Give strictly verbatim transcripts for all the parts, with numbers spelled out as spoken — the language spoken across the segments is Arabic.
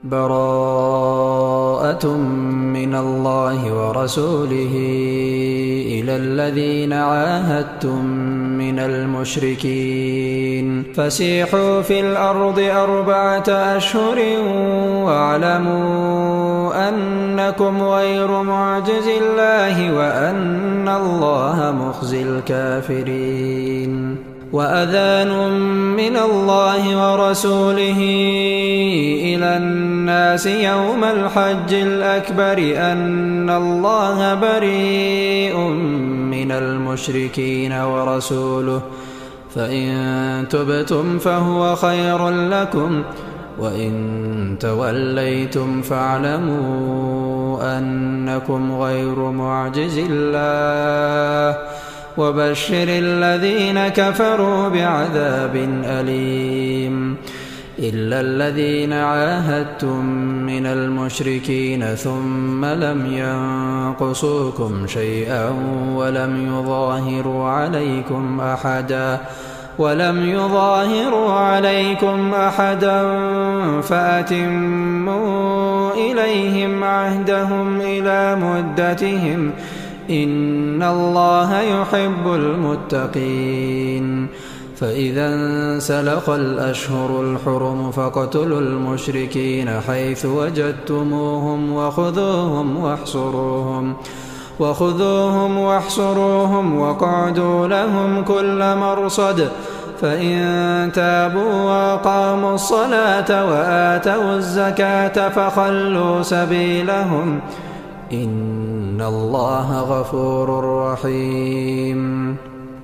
براءة من الله ورسوله إلى الذين عاهدتم من المشركين فسيحوا في الأرض أربعة أشهر واعلموا أنكم غير معجز الله وأن الله مخزي الكافرين. وأذان من الله ورسوله إلى الناس يوم الحج الأكبر أن الله بريء من المشركين ورسوله فإن تبتم فهو خير لكم وإن توليتم فاعلموا أنكم غير معجز الله وبشر الذين كفروا بعذاب أليم. إلا الذين عاهدتم من المشركين ثم لم ينقصوكم شيئا ولم يظاهروا عليكم أحدا ولم يظاهروا عليكم أحدا فأتموا إليهم عهدهم إلى مدتهم إن الله يحب المتقين. فإذا انسلخ الأشهر الحرم فاقتلوا المشركين حيث وجدتموهم وخذوهم واحصروهم وخذوهم واحصروهم واقعدوا لهم كل مرصد فإن تابوا وأقاموا الصلاة وآتوا الزكاة فخلوا سبيلهم إن الله غفور رحيم.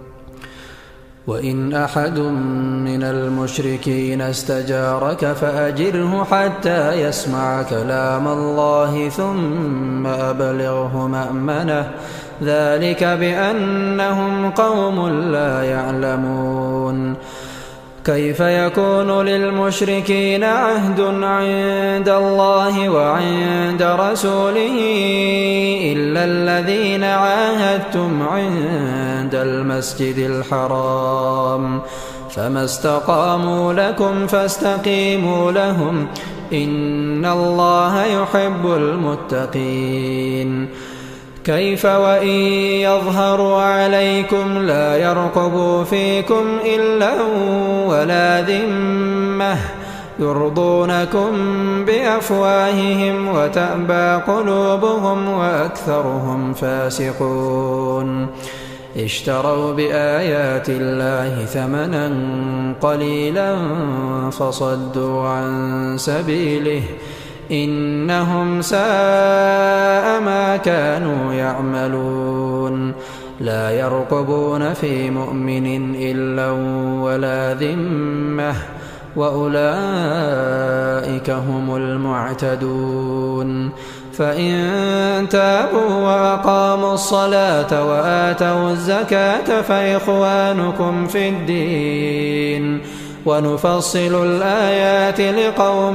وإن أحد من المشركين استجارك فأجره حتى يسمع كلام الله ثم أبلغه مأمنه ذلك بأنهم قوم لا يعلمون. كيف يكون للمشركين عهد عند الله وعند رسوله إلا الذين عاهدتم عند المسجد الحرام فما استقاموا لكم فاستقيموا لهم إن الله يحب المتقين. كيف وإن يظهروا عليكم لا يرقبوا فيكم إلا ولا ذمة يرضونكم بأفواههم وتأبى قلوبهم وأكثرهم فاسقون. اشتروا بآيات الله ثمنا قليلا فصدوا عن سبيله إنهم ساء ما كانوا يعملون. لا يرقبون في مؤمن إلا ولا ذمة وأولئك هم المعتدون. فإن تابوا وأقاموا الصلاة وآتوا الزكاة فإخوانكم في الدين ونفصل الآيات لقوم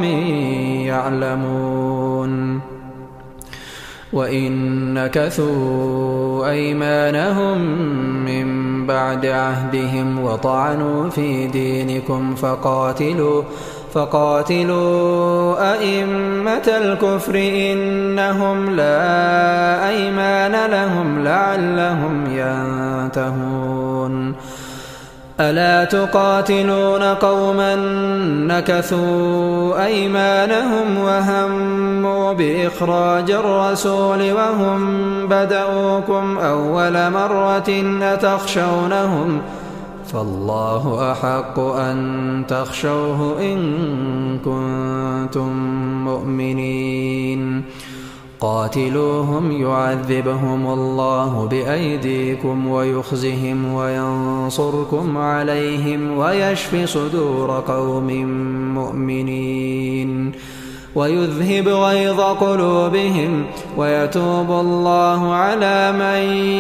يعلمون. وإن نكثوا أيمانهم من بعد عهدهم وطعنوا في دينكم فقاتلوا فقاتلوا أئمة الكفر إنهم لا أيمان لهم لعلهم ينتهون. ألا تقاتلون قوما نكثوا أيمانهم وهموا بإخراج الرسول وهم بدؤوكم أول مرة أتخشونهم فالله أحق أن تخشوه إن كنتم مؤمنين. قاتلوهم يعذبهم الله بأيديكم ويخزهم وينصركم عليهم ويشف صدور قوم مؤمنين ويذهب غيظ قلوبهم ويتوب الله على من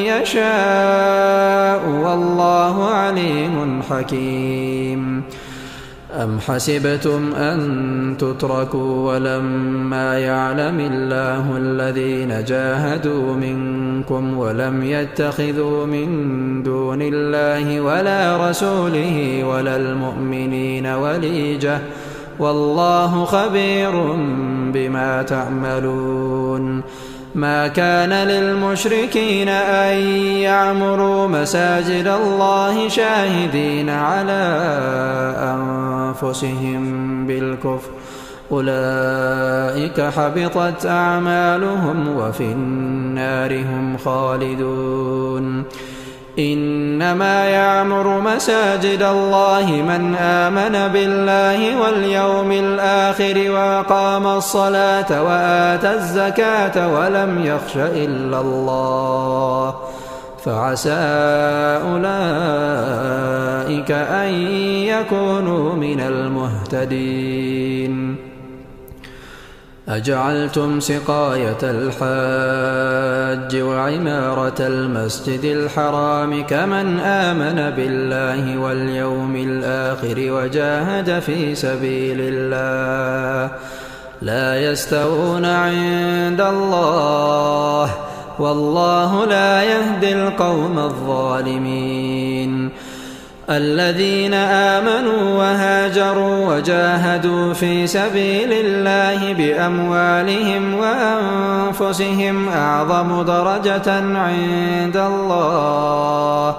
يشاء والله عليم حكيم. أم حسبتم أن تتركوا ولما يعلم الله الذين جاهدوا منكم ولم يتخذوا من دون الله ولا رسوله ولا المؤمنين وليجة والله خبير بما تعملون. ما كان للمشركين أن يعمروا مساجد الله شاهدين على أنفسهم بالكفر، أولئك حبطت أعمالهم وفي النار هم خالدون. إنما يعمر مساجد الله من آمن بالله واليوم الآخر وأقام الصلاة وآتى الزكاة ولم يخش إلا الله، فعسى أولئك أن يكونوا من المهتدين. أجعلتم سقاية الحاج وعمارة المسجد الحرام كمن آمن بالله واليوم الآخر وجاهد في سبيل الله لا يستوون عند الله، والله لا يهدي القوم الظالمين. الذين آمنوا وهاجروا وجاهدوا في سبيل الله بأموالهم وأنفسهم أعظم درجة عند الله،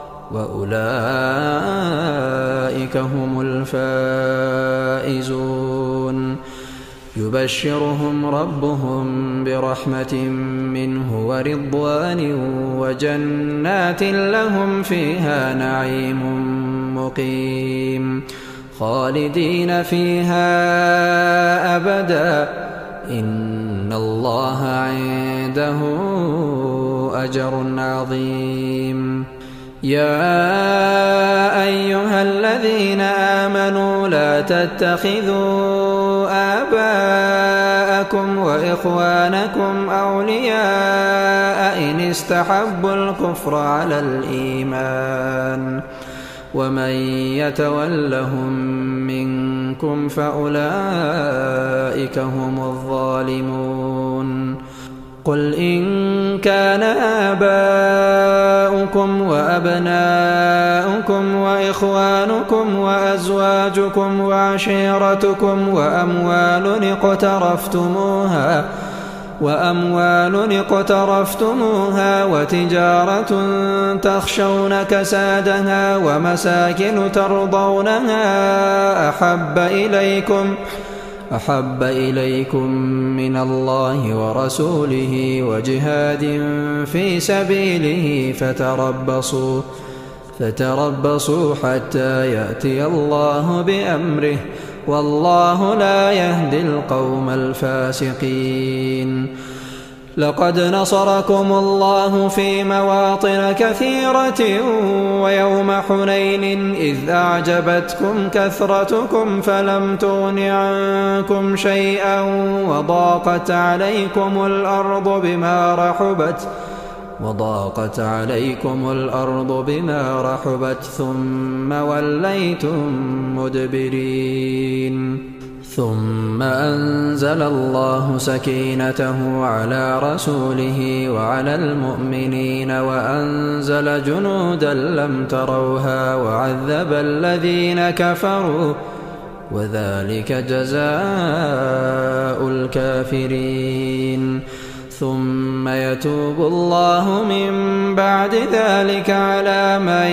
وأولئك هم الفائزون. يبشرهم ربهم برحمة منه ورضوان وجنات لهم فيها نعيم مقيم خالدين فيها أبدا، إن الله عنده أجر عظيم. يا أيها الذين آمنوا لا تتخذوا آباءكم وإخوانكم أولياء إن استحبوا الكفر على الإيمان، ومن يتولهم منكم فأولئك هم الظالمون. قل إن كان آباؤكم وأبناؤكم وإخوانكم وأزواجكم وعشيرتكم وأموال اقترفتموها وأموال اقترفتموها وتجارة تخشون كسادها ومساكن ترضونها أحب إليكم أحب إليكم من الله ورسوله وجهاد في سبيله فتربصوا فتربصوا حتى يأتي الله بأمره، والله لا يهدي القوم الفاسقين. لقد نصركم الله في مواطن كثيرة ويوم حنين إذ أعجبتكم كثرتكم فلم تغن عنكم شيئا وضاقت عليكم الأرض بما رحبت وضاقت عليكم الأرض بما رحبت ثم وليتم مدبرين. ثم أنزل الله سكينته على رسوله وعلى المؤمنين وأنزل جنودا لم تروها وعذب الذين كفروا، وذلك جزاء الكافرين. ثم يتوب الله من بعد ذلك على من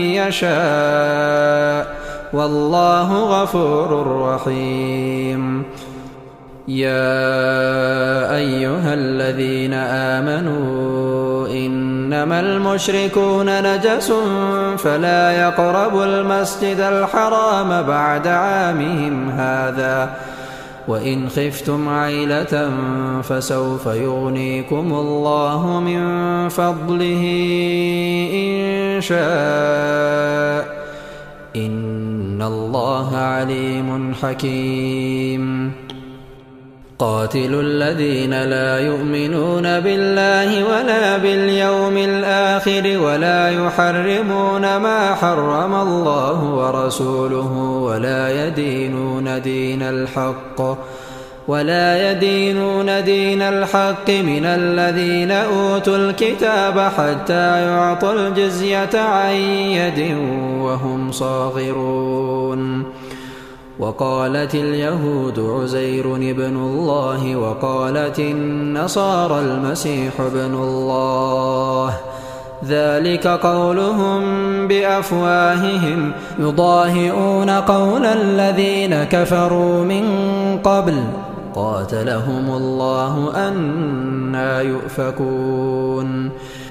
يشاء، والله غفور رحيم. يا أيها الذين آمنوا إنما المشركون نجس فلا يقربوا المسجد الحرام بعد عامهم هذا، وإن خفتم عيلة فسوف يغنيكم الله من فضله إن شاء، إن الله عليم حكيم. قاتلوا الذين لا يؤمنون بالله ولا باليوم الآخر ولا يحرمون ما حرم الله ورسوله ولا يدينون دين الحق ولا يدينون دين الحق من الذين أوتوا الكتاب حتى يعطوا الجزية عن يد وهم صاغرون. وقالت اليهود عزير ابن الله وقالت النصارى المسيح ابن الله، ذلك قولهم بأفواههم يضاهئون قول الذين كفروا من قبل قاتلهم الله أنى يؤفكون.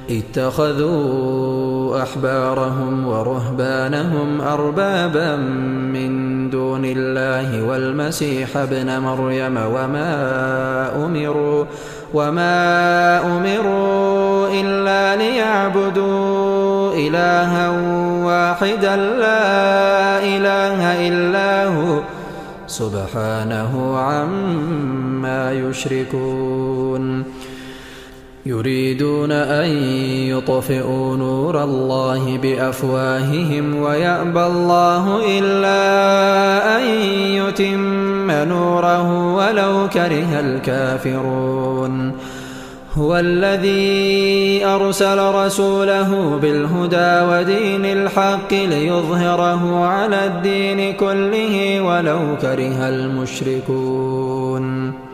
اتخذوا أحبارهم ورهبانهم أربابا من دون الله والمسيح ابن مريم وما أمروا وما أمروا إلا ليعبدوا إلها واحدا لا إله إلا هو سبحانه عما يشركون. يريدون أن يطفئوا نور الله بأفواههم ويأبى الله إلا أن يتم نوره ولو كره الكافرون. هو الذي أرسل رسوله بالهدى ودين الحق ليظهره على الدين كله ولو كره المشركون.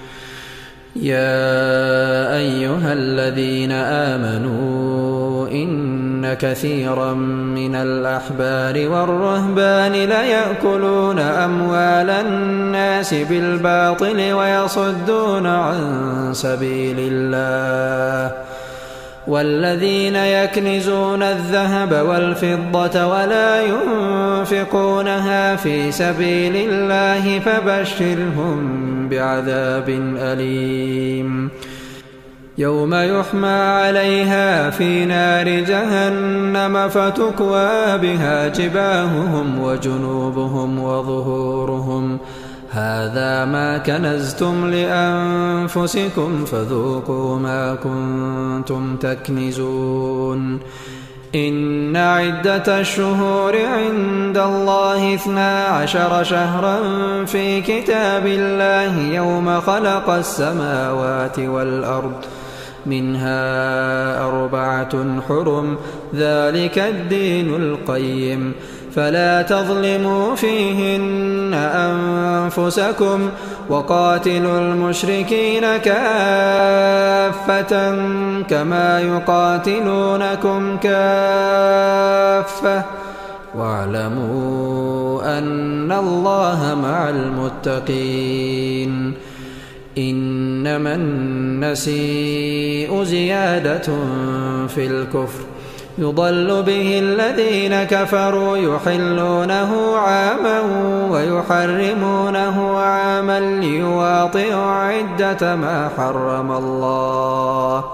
يا أيها الذين آمنوا إن كثيرا من الأحبار والرهبان ليأكلون أموال الناس بالباطل ويصدون عن سبيل الله، والذين يكنزون الذهب والفضة ولا ينفقونها في سبيل الله فبشرهم بعذاب أليم. يوم يحمى عليها في نار جهنم فتكوى بها جباههم وجنوبهم وظهورهم هذا ما كنزتم لأنفسكم فذوقوا ما كنتم تكنزون. إن عدة الشهور عند الله اثنا عشر شهرا في كتاب الله يوم خلق السماوات والأرض منها أربعة حرم ذلك الدين القيم فلا تظلموا فيهن أنفسكم وقاتلوا المشركين كافة كما يقاتلونكم كافة واعلموا أن الله مع المتقين. إنما النسيء زيادة في الكفر يضل به الذين كفروا يحلونه عاما ويحرمونه عاما ليواطئوا عدة ما حرم الله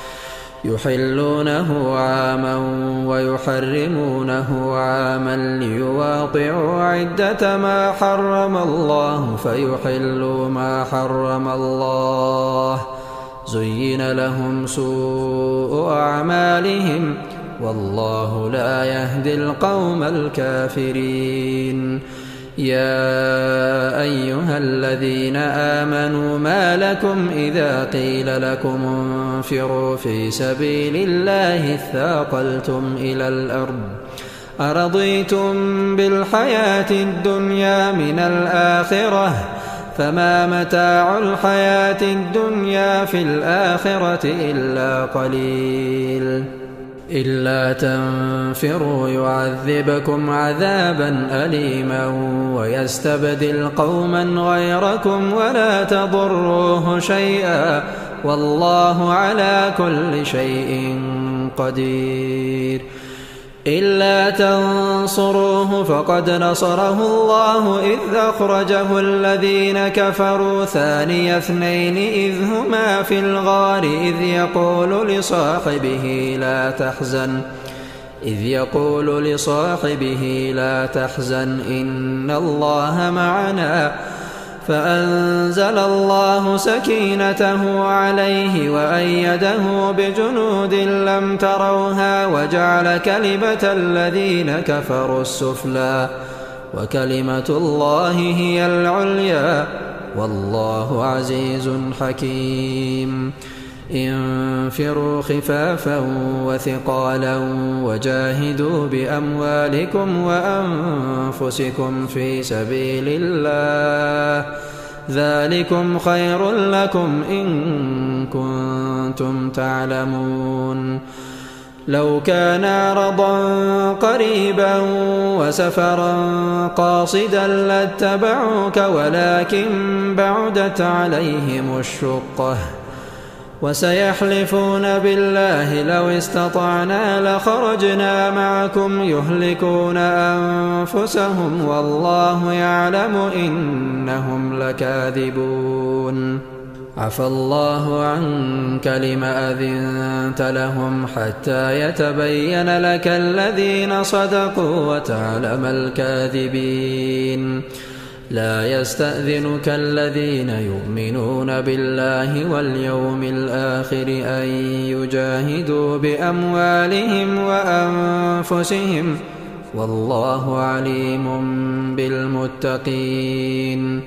يحلونه عاما ويحرمونه عاما ليواطئوا عدة ما حرم الله فيحلوا ما حرم الله زين لهم سوء أعمالهم والله لا يهدي القوم الكافرين. يا أيها الذين آمنوا ما لكم إذا قيل لكم انفروا في سبيل الله اثاقلتم إلى الأرض أرضيتم بالحياة الدنيا من الآخرة فما متاع الحياة الدنيا في الآخرة إلا قليل. إلا تنفروا يعذبكم عذابا أليما ويستبدل قوما غيركم ولا تضروه شيئا والله على كل شيء قدير. إلا تنصروه فقد نصره الله إذ أخرجه الذين كفروا ثاني اثنين إذ هما في الغار إذ يقول لصاحبه لا تحزن إذ يقول لصاحبه لا تحزن إن الله معنا فأنزل الله سكينته عليه وأيده بجنود لم تروها وجعل كلمة الذين كفروا السفلى وكلمة الله هي العليا والله عزيز حكيم. انفروا خفافا وثقالا وجاهدوا بأموالكم وأنفسكم في سبيل الله ذلكم خير لكم إن كنتم تعلمون لو كان عرضا قريبا وسفرا قاصدا لاتبعوك ولكن بعدت عليهم الشقة وسيحلفون بالله لو استطعنا لخرجنا معكم يهلكون أنفسهم والله يعلم إنهم لكاذبون عفى الله عنك لم أذنت لهم حتى يتبين لك الذين صدقوا وتعلم الكاذبين لا يستأذنك الذين يؤمنون بالله واليوم الآخر أن يجاهدوا بأموالهم وأنفسهم والله عليم بالمتقين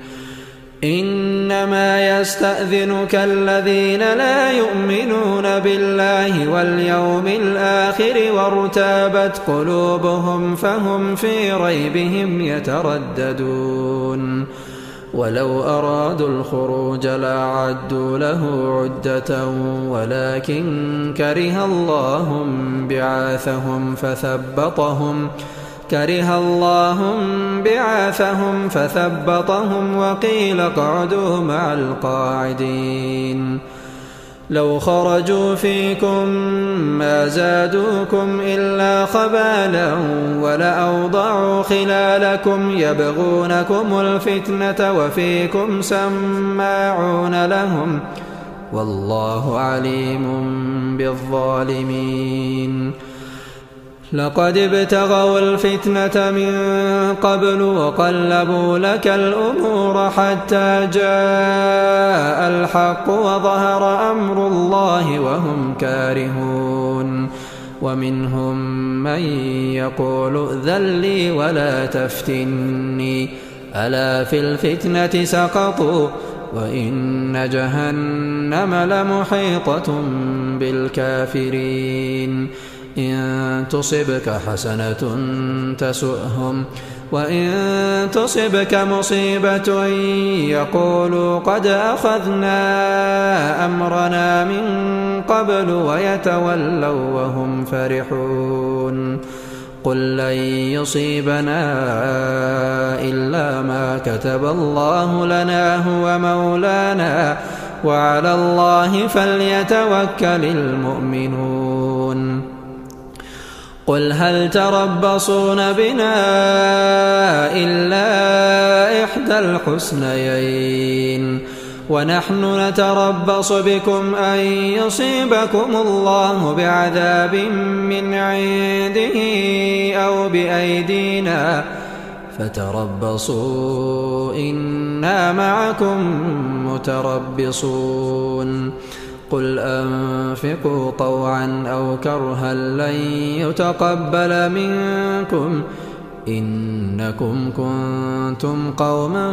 إنما يستأذنك الذين لا يؤمنون بالله واليوم الآخر وارتابت قلوبهم فهم في ريبهم يترددون ولو أرادوا الخروج لأعدوا له عدة ولكن كره الله بعاثهم فثبطهم كره الله بعاثهم فثبطهم وقيل اقعدوا مع القاعدين لو خرجوا فيكم ما زادوكم إلا خبالا ولأوضعوا خلالكم يبغونكم الفتنة وفيكم سماعون لهم والله عليم بالظالمين لقد ابتغوا الفتنة من قبل وقلبوا لك الأمور حتى جاء الحق وظهر أمر الله وهم كارهون ومنهم من يقول ائذن لي ولا تفتني ألا في الفتنة سقطوا وإن جهنم لمحيطة بالكافرين إن تصبك حسنة تسؤهم وإن تصبك مصيبة يقولوا قد أخذنا أمرنا من قبل ويتولوا وهم فرحون قل لن يصيبنا إلا ما كتب الله لنا هو مولانا وعلى الله فليتوكل المؤمنون قل هل تربصون بنا إلا إحدى الحسنيين ونحن نتربص بكم أن يصيبكم الله بعذاب من عنده أو بأيدينا فتربصوا إنا معكم متربصون قل أنفقوا طوعا أو كرها لن يتقبل منكم إنكم كنتم قوما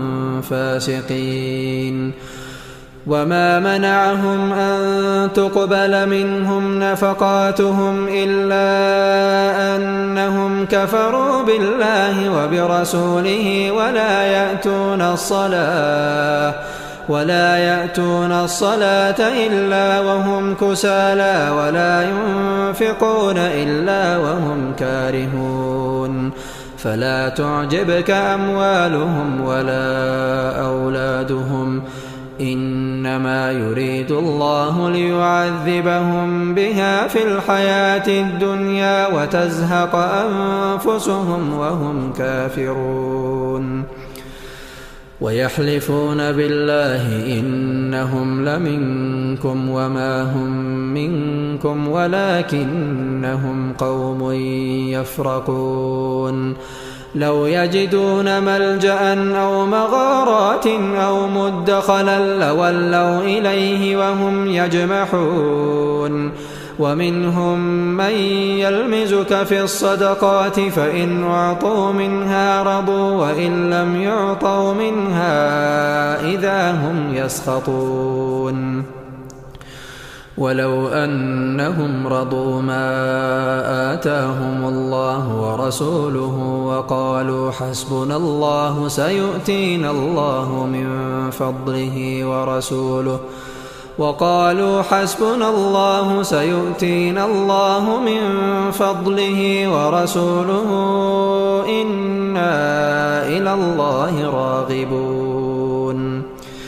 فاسقين وما منعهم أن تقبل منهم نفقاتهم إلا أنهم كفروا بالله وبرسوله ولا يأتون الصلاة ولا يأتون الصلاة إلا وهم كسالى ولا ينفقون إلا وهم كارهون فلا تعجبك أموالهم ولا أولادهم إنما يريد الله ليعذبهم بها في الحياة الدنيا وتزهق أنفسهم وهم كافرون ويحلفون بالله إنهم لمنكم وما هم منكم ولكنهم قوم يفرقون لو يجدون ملجأ أو مغارات أو مدخلا لولوا إليه وهم يجمحون ومنهم من يلمزك في الصدقات فإن أعطوا منها رضوا وإن لم يعطوا منها إذا هم يسخطون ولو أنهم رضوا ما آتاهم الله ورسوله وقالوا حسبنا الله سيؤتينا الله من فضله ورسوله وقالوا حسبنا الله سيؤتينا الله من فضله ورسوله إنا إلى الله راغبون.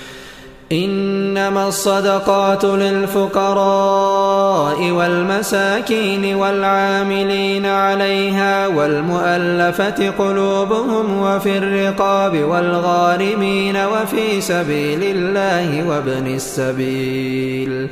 إنما الصدقات للفقراء والمساكين والعاملين عليها والمؤلفة قلوبهم وفي الرقاب والغارمين وفي سبيل الله وابن السبيل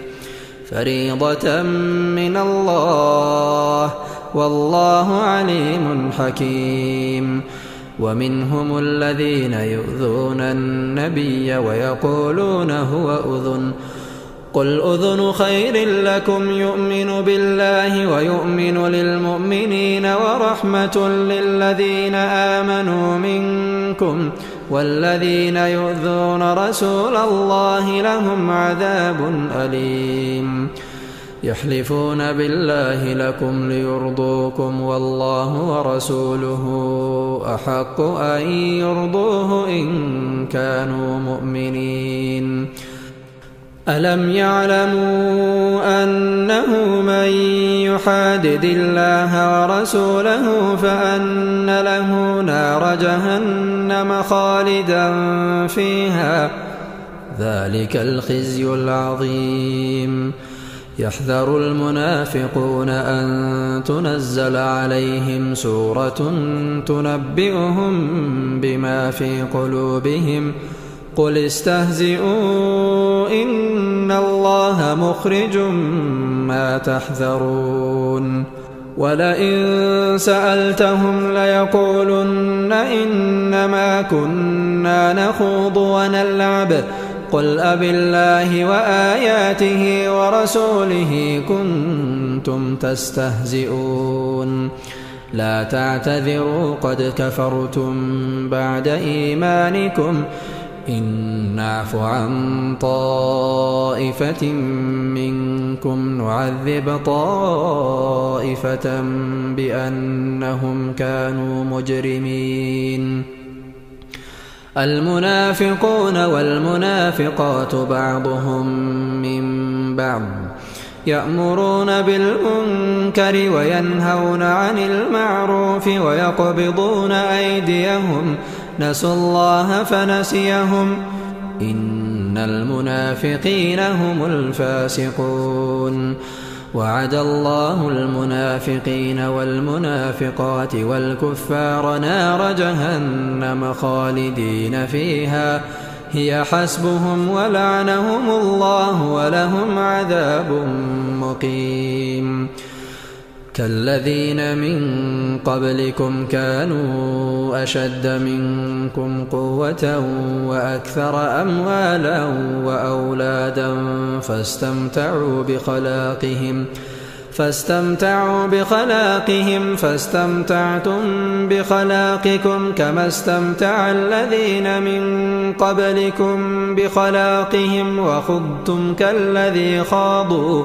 فريضة من الله والله عليم حكيم. ومنهم الذين يؤذون النبي ويقولون هو أذن قل أذن خير لكم يؤمن بالله ويؤمن للمؤمنين ورحمة للذين آمنوا منكم والذين يؤذون رسول الله لهم عذاب أليم. يحلفون بالله لكم ليرضوكم والله ورسوله أحق أن يرضوه إن كانوا مؤمنين. ألم يعلموا أنه من يحادد الله ورسوله فأن له نار جهنم خالدا فيها ذلك الخزي العظيم. يحذر المنافقون أن تنزل عليهم سورة تنبئهم بما في قلوبهم قل استهزئوا إن الله مخرج ما تحذرون. ولئن سألتهم ليقولن إنما كنا نخوض ونلعب قل أبالله وآياته ورسوله كنتم تستهزئون لا تعتذروا قد كفرتم بعد إيمانكم إن نعف عن طائفة منكم نعذب طائفة بأنهم كانوا مجرمين. المنافقون والمنافقات بعضهم من بعض يأمرون بالمنكر وينهون عن المعروف ويقبضون أيديهم نسوا الله فنسيهم إن المنافقين هم الفاسقون. وعد الله المنافقين والمنافقات والكفار نار جهنم خالدين فيها هي حسبهم ولعنهم الله ولهم عذاب مقيم. كالذين من قبلكم كانوا أشد منكم قوة وأكثر أموالا وأولادا فاستمتعوا بخلاقهم فاستمتعوا بخلاقهم فاستمتعتم بخلاقكم كما استمتع الذين من قبلكم بخلاقهم وخضتم كالذي خاضوا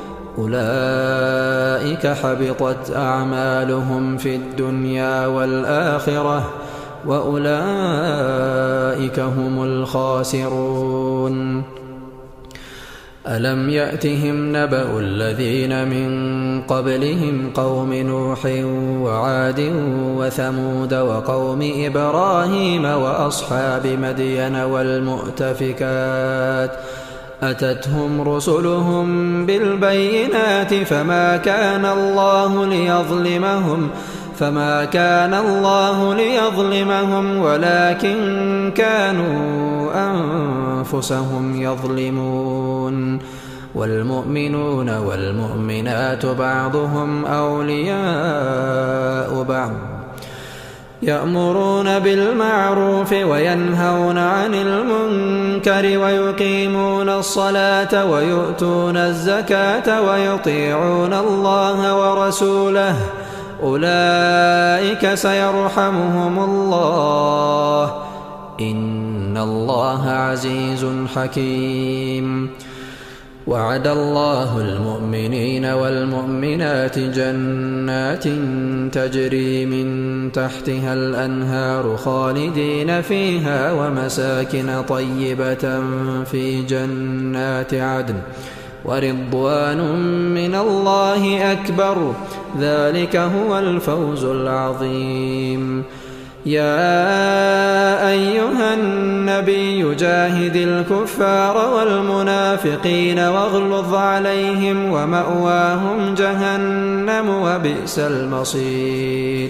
أولئك حبطت أعمالهم في الدنيا والآخرة وأولئك هم الخاسرون. ألم يأتهم نبأ الذين من قبلهم قوم نوح وعاد وثمود وقوم إبراهيم وأصحاب مدين والمؤتفكات أتتهم رسلهم بالبينات فما كان الله ليظلمهم فما كان الله ليظلمهم ولكن كانوا أنفسهم يظلمون. والمؤمنون والمؤمنات بعضهم أولياء بعض يأمرون بالمعروف وينهون عن المنكر ويقيمون الصلاة ويؤتون الزكاة ويطيعون الله ورسوله أولئك سيرحمهم الله إن الله عزيز حكيم. وعد الله المؤمنين والمؤمنات جنات تجري من تحتها الأنهار خالدين فيها ومساكن طيبة في جنات عدن ورضوان من الله أكبر ذلك هو الفوز العظيم. يا أيها النبي جاهد الكفار والمنافقين واغلظ عليهم ومأواهم جهنم وبئس المصير.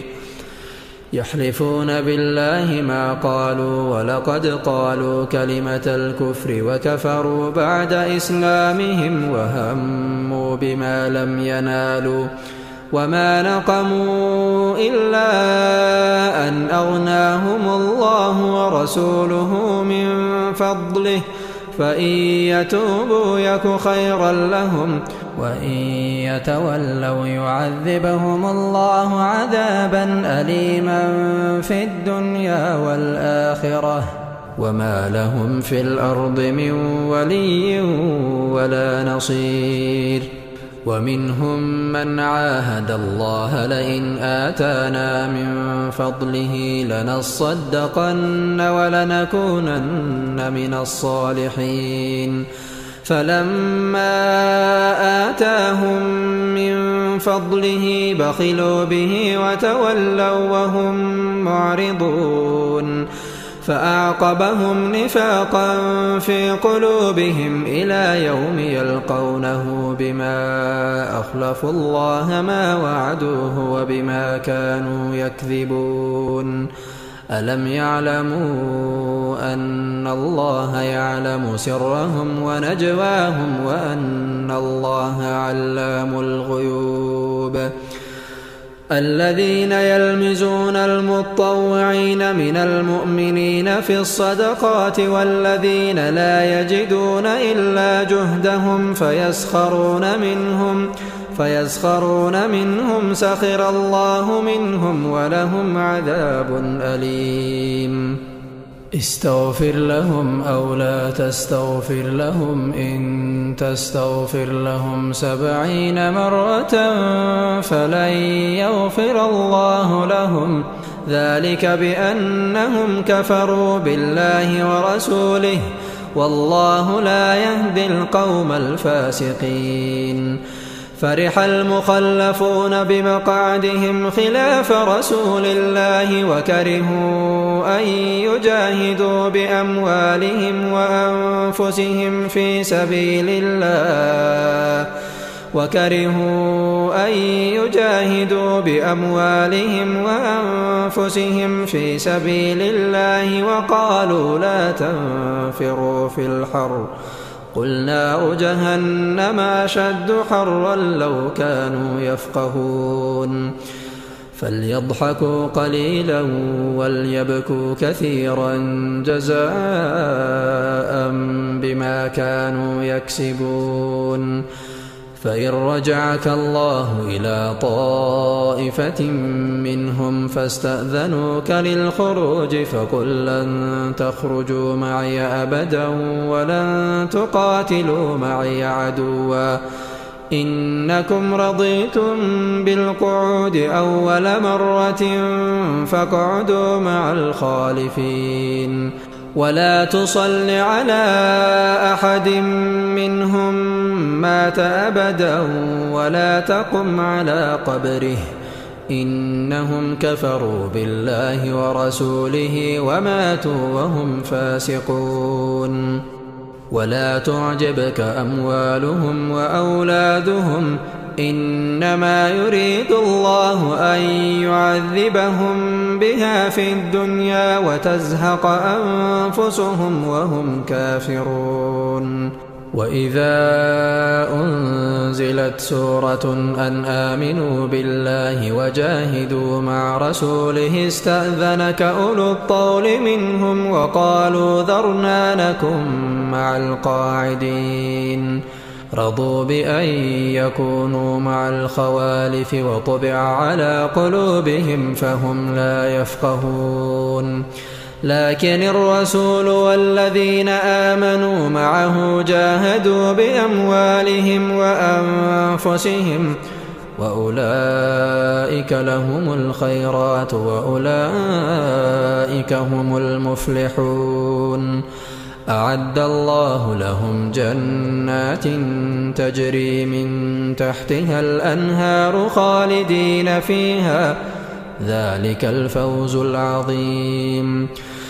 يحلفون بالله ما قالوا ولقد قالوا كلمة الكفر وكفروا بعد إسلامهم وهموا بما لم ينالوا وما نقموا إلا أن أغناهم الله ورسوله من فضله فإن يتوبوا يك خيرا لهم وإن يتولوا يعذبهم الله عذابا أليما في الدنيا والآخرة وما لهم في الأرض من ولي ولا نصير. ومنهم من عاهد الله لئن آتانا من فضله لنصدقن ولنكونن من الصالحين فلما آتاهم من فضله بخلوا به وتولوا وهم معرضون فأعقبهم نفاقا في قلوبهم إلى يوم يلقونه بما أخلفوا الله ما وعدوه وبما كانوا يكذبون. ألم يعلموا أن الله يعلم سرهم ونجواهم وأن الله علام الغيوب. الذين يلمزون المطوعين من المؤمنين في الصدقات والذين لا يجدون إلا جهدهم فيسخرون منهم فيسخرون منهم سخر الله منهم ولهم عذاب أليم. استغفر لهم أو لا تستغفر لهم إن تستغفر لهم سبعين مرة فلن يغفر الله لهم ذلك بأنهم كفروا بالله ورسوله والله لا يهدي القوم الفاسقين. فرح المخلفون بمقعدهم خلاف رسول الله وكرهوا أن يجاهدوا بأموالهم وأنفسهم في سبيل الله وكرهوا أن يجاهدوا بأموالهم وأنفسهم في سبيل الله وقالوا لا تنفروا في الحر قل نار جهنم أشد حرا لو كانوا يفقهون. فليضحكوا قليلا وليبكوا كثيرا جزاء بما كانوا يكسبون. فإن رجعك الله إلى طائفة منهم فاستأذنوك للخروج فقل لن تخرجوا معي أبدا ولن تقاتلوا معي عدوا إنكم رضيتم بالقعود أول مرة فاقعدوا مع الخالفين ولا تصل على أحد منهم مات أبدا ولا تقم على قبره إنهم كفروا بالله ورسوله وماتوا وهم فاسقون. ولا تعجبك أموالهم وأولادهم إنما يريد الله أن يعذبهم بها في الدنيا وتزهق أنفسهم وهم كافرون. وإذا أنزلت سورة أن آمنوا بالله وجاهدوا مع رسوله استأذنك أولو الطول منهم وقالوا ذرنا نكن مع القاعدين رضوا بأن يكونوا مع الخوالف وطبع على قلوبهم فهم لا يفقهون. لكن الرسول والذين آمنوا معه جاهدوا بأموالهم وأنفسهم وأولئك لهم الخيرات وأولئك هم المفلحون. أعد الله لهم جنات تجري من تحتها الأنهار خالدين فيها ذلك الفوز العظيم.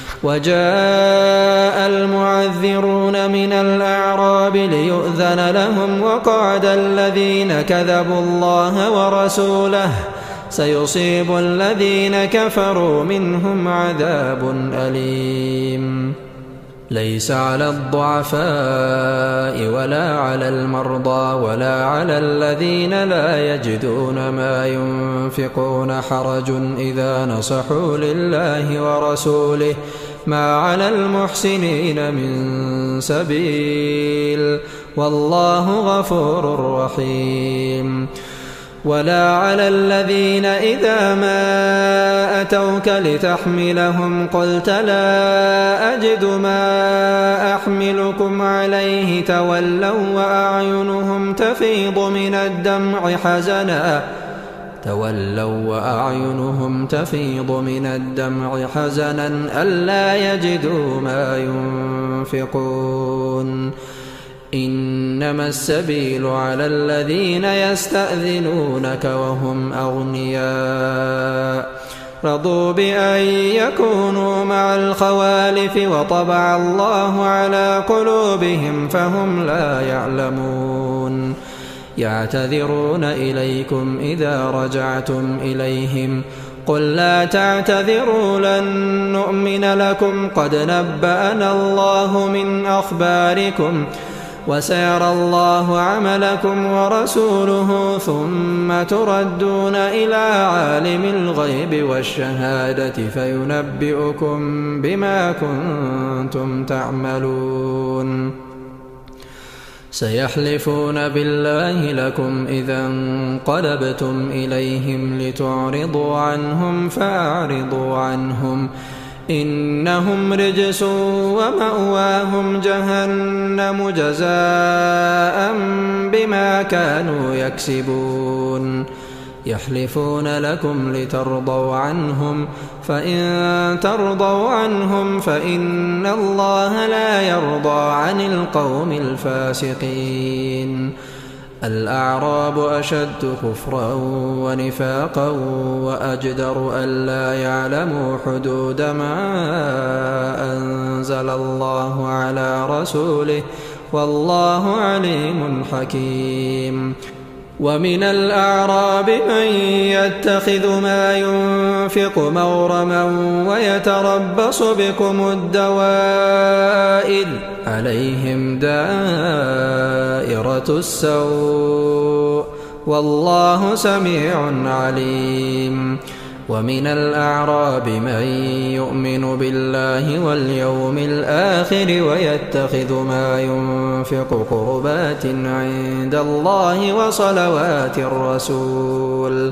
وجاء المعذرون من الأعراب ليؤذن لهم وقعد الذين كذبوا الله ورسوله سيصيب الذين كفروا منهم عذاب أليم. ليس على الضعفاء ولا على المرضى ولا على الذين لا يجدون ما ينفقون حرج إذا نصحوا لله ورسوله ما على المحسنين من سبيل والله غفور رحيم. ولا على الذين إذا ما أتوك لتحملهم قلت لا أجد ما أحملكم عليه تولوا وأعينهم تفيض من الدمع حزنا تولوا وأعينهم تفيض من الدمع حزنا ألا يجدوا ما ينفقون. إنما السبيل على الذين يستأذنونك وهم أغنياء رضوا بأن يكونوا مع الخوالف وطبع الله على قلوبهم فهم لا يعلمون. يعتذرون إليكم إذا رجعتم إليهم قل لا تعتذروا لن نؤمن لكم قد نبأنا الله من أخباركم وسيرى الله عملكم ورسوله ثم تردون إلى عالم الغيب والشهادة فينبئكم بما كنتم تعملون. سيحلفون بالله لكم إذا انقلبتم إليهم لتعرضوا عنهم فأعرضوا عنهم إنهم رجس ومأواهم جهنم جزاء بما كانوا يكسبون. يحلفون لكم لترضوا عنهم فإن ترضوا عنهم فإن الله لا يرضى عن القوم الفاسقين. الأعراب أشد كفرا ونفاقا وأجدر ألا يعلموا حدود ما أنزل الله على رسوله والله عليم حكيم. ومن الأعراب من يتخذ ما ينفق مغرما ويتربص بكم الدوائر عليهم دائرة السوء والله سميع عليم. ومن الأعراب من يؤمن بالله واليوم الآخر ويتخذ ما ينفق قربات عند الله وصلوات الرسول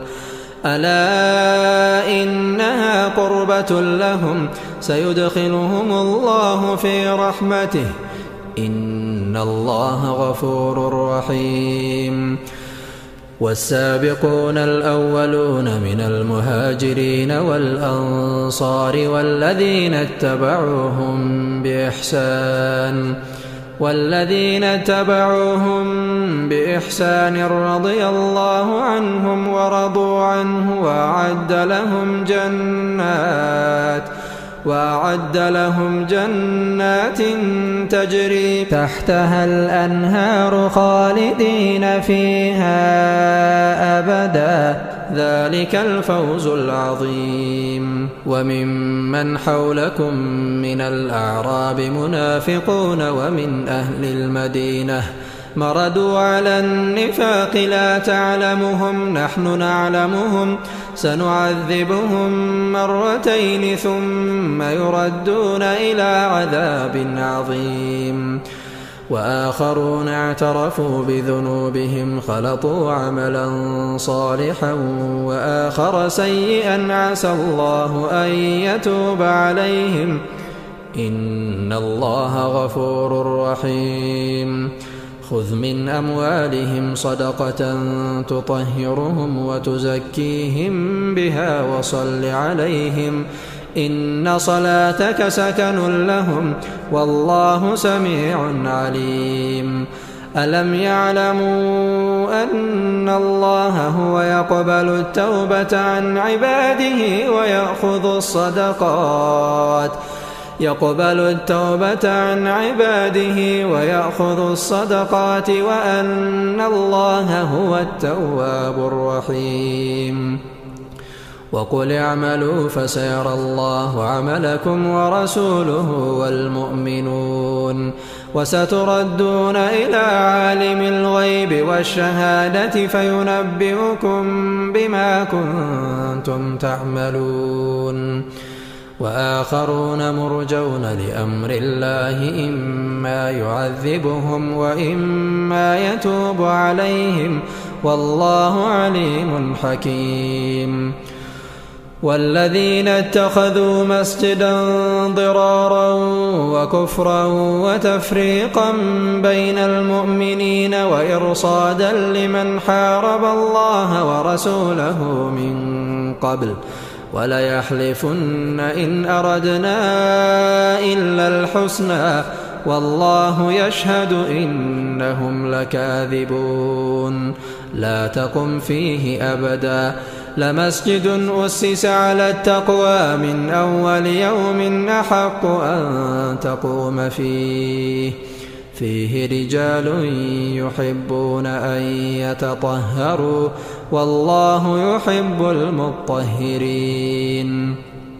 ألا إنها قربة لهم سيدخلهم الله في رحمته إن الله غفور رحيم. والسابقون الأولون من المهاجرين والأنصار والذين اتبعوهم بإحسان والذين اتبعوهم بإحسان رضي الله عنهم ورضوا عنه وأعد لهم جنات وأعد لهم جنات تجري تحتها الأنهار خالدين فيها أبدا ذلك الفوز العظيم. وممن حولكم من الأعراب منافقون ومن أهل المدينة مردوا على النفاق لا تعلمهم نحن نعلمهم سنعذبهم مرتين ثم يردون إلى عذاب عظيم. وآخرون اعترفوا بذنوبهم خلطوا عملا صالحا وآخر سيئا عسى الله أن يتوب عليهم إن الله غفور رحيم خذ من أموالهم صدقة تطهرهم وتزكيهم بها وصل عليهم إن صلاتك سكن لهم والله سميع عليم ألم يعلموا أن الله هو يقبل التوبة عن عباده ويأخذ الصدقات يقبل التوبة عن عباده ويأخذ الصدقات وأن الله هو التواب الرحيم وقل اعملوا فسيرى الله عملكم ورسوله والمؤمنون وستردون إلى عالم الغيب والشهادة فينبئكم بما كنتم تعملون وآخرون مرجون لأمر الله إما يعذبهم وإما يتوب عليهم والله عليم حكيم والذين اتخذوا مسجدا ضرارا وكفرا وتفريقا بين المؤمنين وإرصادا لمن حارب الله ورسوله من قبل وليحلفن إن أردنا إلا الحسنى والله يشهد إنهم لكاذبون لا تقم فيه أبدا لمسجد أسس على التقوى من أول يوم أحق أن تقوم فيه فيه رجال يحبون أن يتطهروا والله يحب المطهرين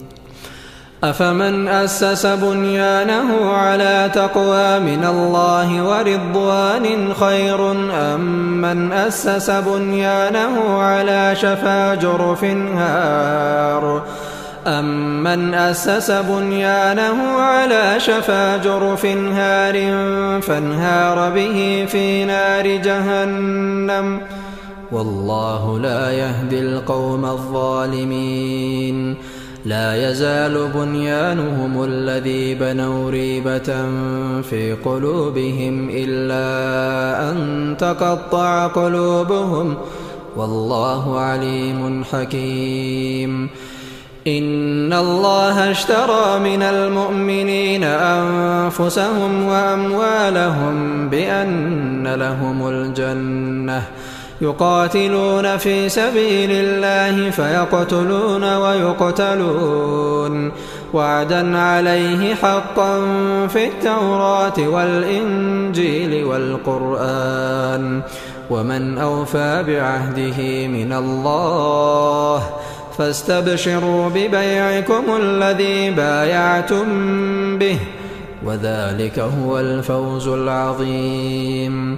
أفمن أسس بنيانه على تقوى من الله ورضوان خير أم من أسس بنيانه على شفا جرف هار أمن أسس بنيانه على شفا جرف هار فانهار به في نار جهنم والله لا يهدي القوم الظالمين لا يزال بنيانهم الذي بنوا ريبة في قلوبهم إلا أن تقطع قلوبهم والله عليم حكيم إن الله اشترى من المؤمنين أنفسهم وأموالهم بأن لهم الجنة يقاتلون في سبيل الله فيقتلون ويقتلون وعدا عليه حقا في التوراة والإنجيل والقرآن ومن أوفى بعهده من الله فاستبشروا ببيعكم الذي بايعتم به وذلك هو الفوز العظيم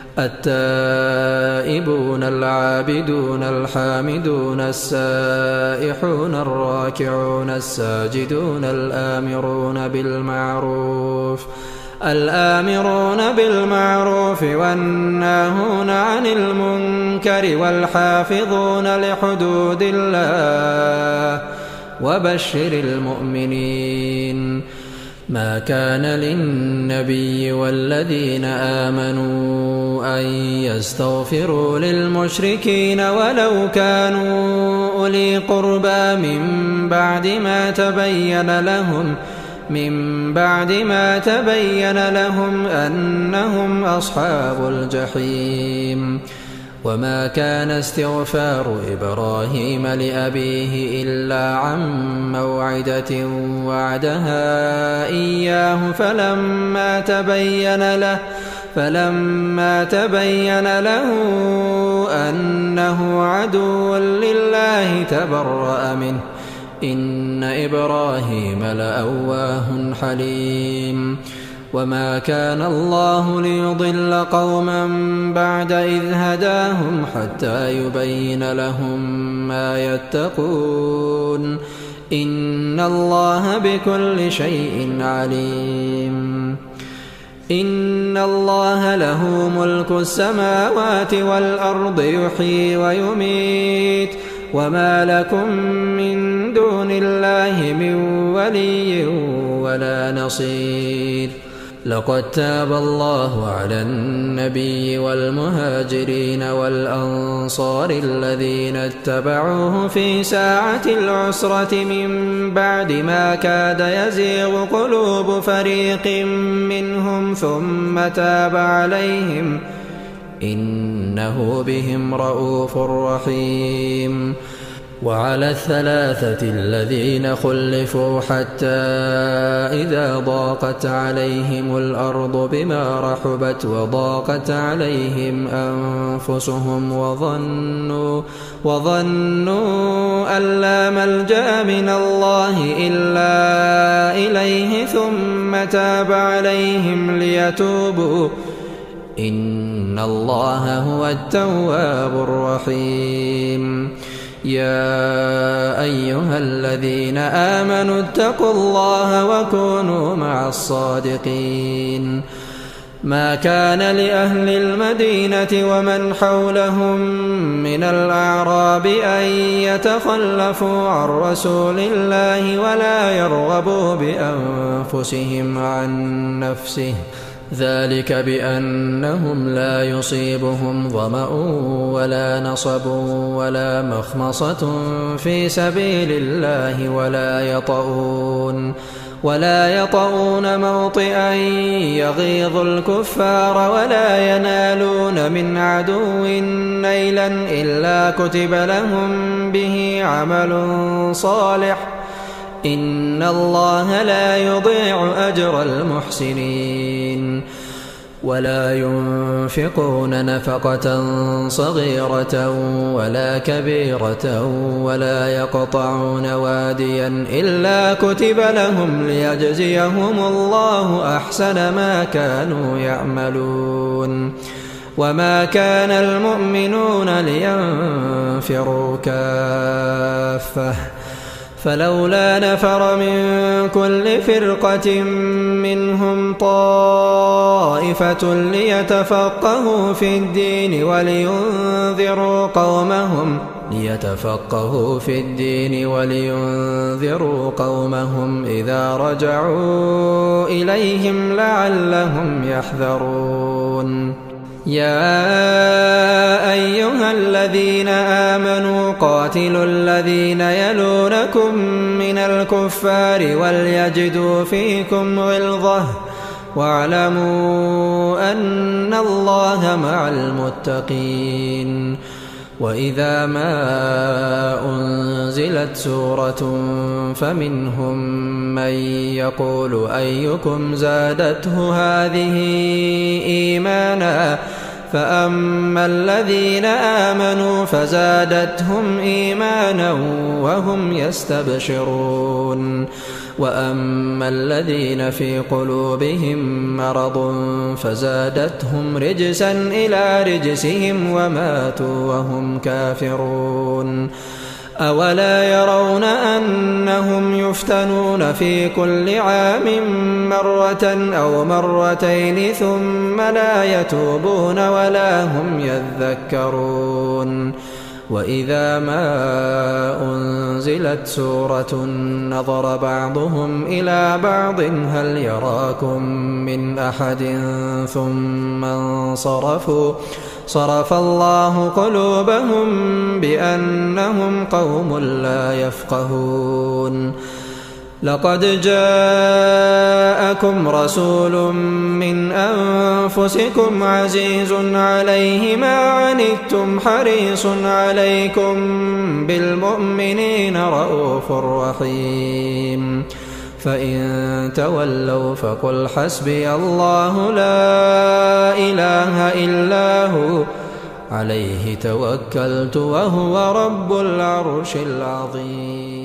التائبون العابدون الحامدون السائحون الراكعون الساجدون الآمرون بالمعروف الآمرون بالمعروف والناهون عن المنكر والحافظون لحدود الله وبشر المؤمنين ما كان للنبي والذين آمنوا أن يستغفروا للمشركين ولو كانوا أولي قربى من بعد ما تبين لهم من بعد ما تبين لهم أنهم أصحاب الجحيم وما كان استغفار إبراهيم لأبيه إلا عن موعدة وعدها إياه فلما تبين له فلما تبين له أنه عدو لله تبرأ منه إن إبراهيم لأواه حليم وما كان الله ليضل قوما بعد إذ هداهم حتى يبين لهم ما يتقون إن الله بكل شيء عليم إن الله له ملك السماوات والأرض يحيي ويميت وما لكم من دون الله من ولي ولا نصير. لقد تاب الله على النبي والمهاجرين والأنصار الذين اتبعوه في ساعة العسرة من بعد ما كاد يزيغ قلوب فريق منهم ثم تاب عليهم إنه بهم رءوف رحيم. وعلى الثلاثة الذين خلفوا حتى إذا ضاقت عليهم الأرض بما رحبت وضاقت عليهم أنفسهم وظنوا, وظنوا أن لا ملجأ من الله إلا إليه ثم تاب عليهم ليتوبوا إن الله هو التواب الرحيم. يا أيها الذين آمنوا اتقوا الله وكونوا مع الصادقين. ما كان لأهل المدينة ومن حولهم من الأعراب أن يتخلفوا عن رسول الله ولا يرغبوا بأنفسهم عن نفسه ذلك بأنهم لا يصيبهم ظمأ ولا نصب ولا مخمصة في سبيل الله ولا يطؤون ولا يطؤون موطئا يغيظ الكفار ولا ينالون من عدو نيلا إلا كتب لهم به عمل صالح إن الله لا يضيع أجر المحسنين. ولا ينفقون نفقة صغيرة ولا كبيرة ولا يقطعون واديا إلا كتب لهم ليجزيهم الله أحسن ما كانوا يعملون. وما كان المؤمنون لينفروا كافة فلولا نفر من كل فرقة منهم طائفة ليتفقهوا في الدين ولينذروا قومهم ليتفقهوا في الدين ولينذروا قومهم إذا رجعوا إليهم لعلهم يحذرون. يا أيها الذين آمنوا قاتلوا الذين يلونكم من الكفار وليجدوا فيكم غلظة واعلموا أن الله مع المتقين. وإذا ما أنزلت سورة فمنهم من يقول أيكم زادته هذه إيمانا فأما الذين آمنوا فزادتهم إيمانا وهم يستبشرون وأما الذين في قلوبهم مرض فزادتهم رجسا إلى رجسهم وماتوا وهم كافرون. أولا يرون أنهم يفتنون في كل عام مرة أو مرتين ثم لا يتوبون ولا هم يذكرون. وإذا ما أنزلت سورة نظر بعضهم إلى بعض هل يراكم من أحد ثم انصرفوا صرف الله قلوبهم بأنهم قوم لا يفقهون. لقد جاءكم رسول من أنفسكم عزيز عليه ما عنتم حريص عليكم بالمؤمنين رءوف رحيم. فإن تولوا فقل حسبي الله لا إله إلا هو عليه توكلت وهو رب العرش العظيم.